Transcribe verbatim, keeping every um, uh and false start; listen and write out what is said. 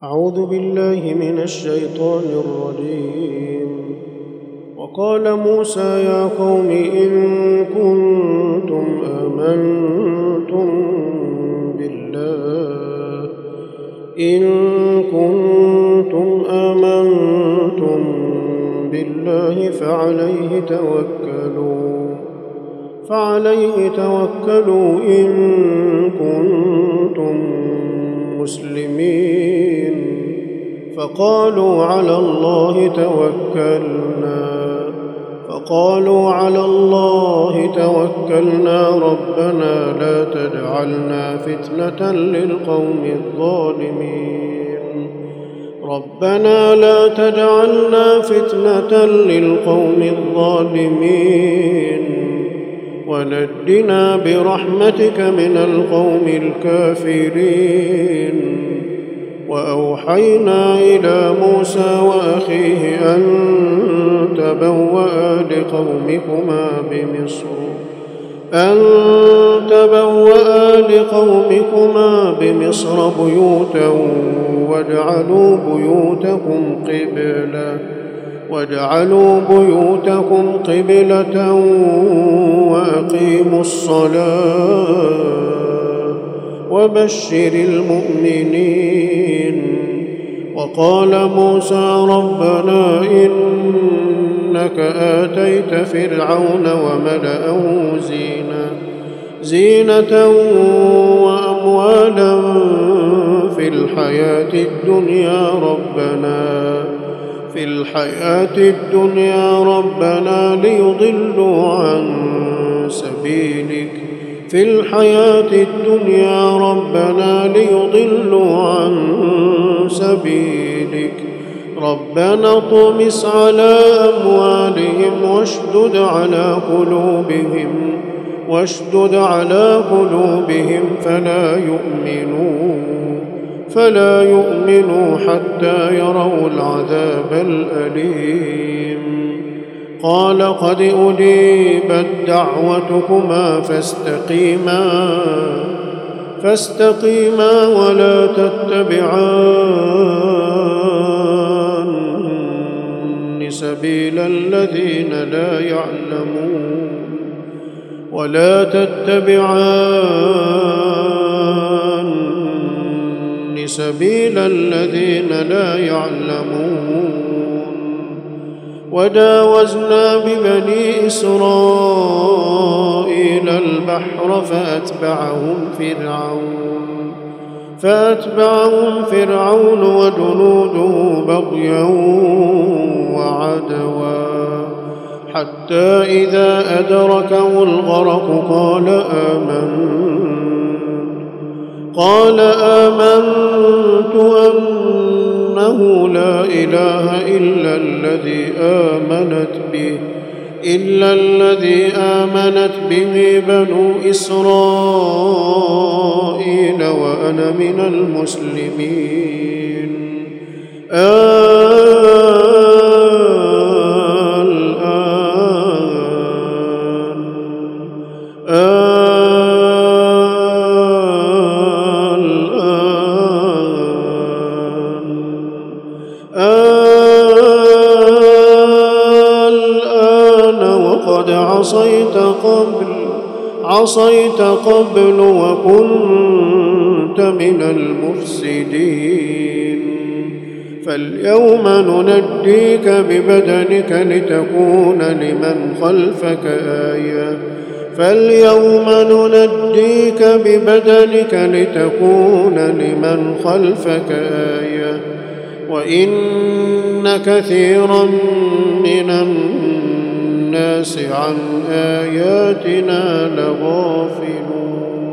أعوذ بالله من الشيطان الرجيم. وقال موسى يا قوم إن كنتم آمنتم بالله إن كنتم آمنتم بالله فعليه توكلوا فعليه توكلوا إن كنتم مسلمين. فقالوا على الله توكلنا فقالوا على الله توكلنا ربنا لا تجعلنا فتنة للقوم الظالمين ربنا لا تجعلنا فتنة للقوم الظالمين ونجنا برحمتك من القوم الكافرين. وأوحينا إلى موسى وأخيه أن تبوأ لقومكما بمصر أن تبوأ لقومكما بمصر بيوتا واجعلوا بيوتكم قبلة واجعلوا بيوتكم قبلة وأقيموا الصلاة وبشر المؤمنين. وقال موسى ربنا إنك آتيت فرعون وملأه زينة زينة وأموالا في الحياة الدنيا ربنا في الحياة الدنيا ربنا ليضلوا عن سبيلك في الحياة الدنيا ربنا ليضلوا عن سبيلك ربنا اطمس على أموالهم واشدد على قلوبهم واشدد على قلوبهم فلا يؤمنوا فلا يؤمنوا حتى يروا العذاب الأليم. قال قد أجيبت دعوتكما فاستقيما فاستقيما ولا تتبعان سبيل الذين لا يعلمون ولا تتبعان سبيل الذين لا يعلمون. وجاوزنا ببني إسرائيل البحر فأتبعهم فرعون فأتبعهم فرعون وجنوده بغيا وعدوا حتى إذا أدركه الغرق قال آمنت قال آمنت أنه لا إله إلا الذي آمنت به إلا الذي آمنت به بنو إسرائيل وأنا من المسلمين. الآن عصيت قبل عصيت قبل وكنت من المفسدين. فاليوم ننجيك ببدنك لتكون لمن خلفك آية فاليوم ننجيك ببدنك لتكون لمن خلفك آية وإن كثيرا من الناس عن آياتنا لغافلون.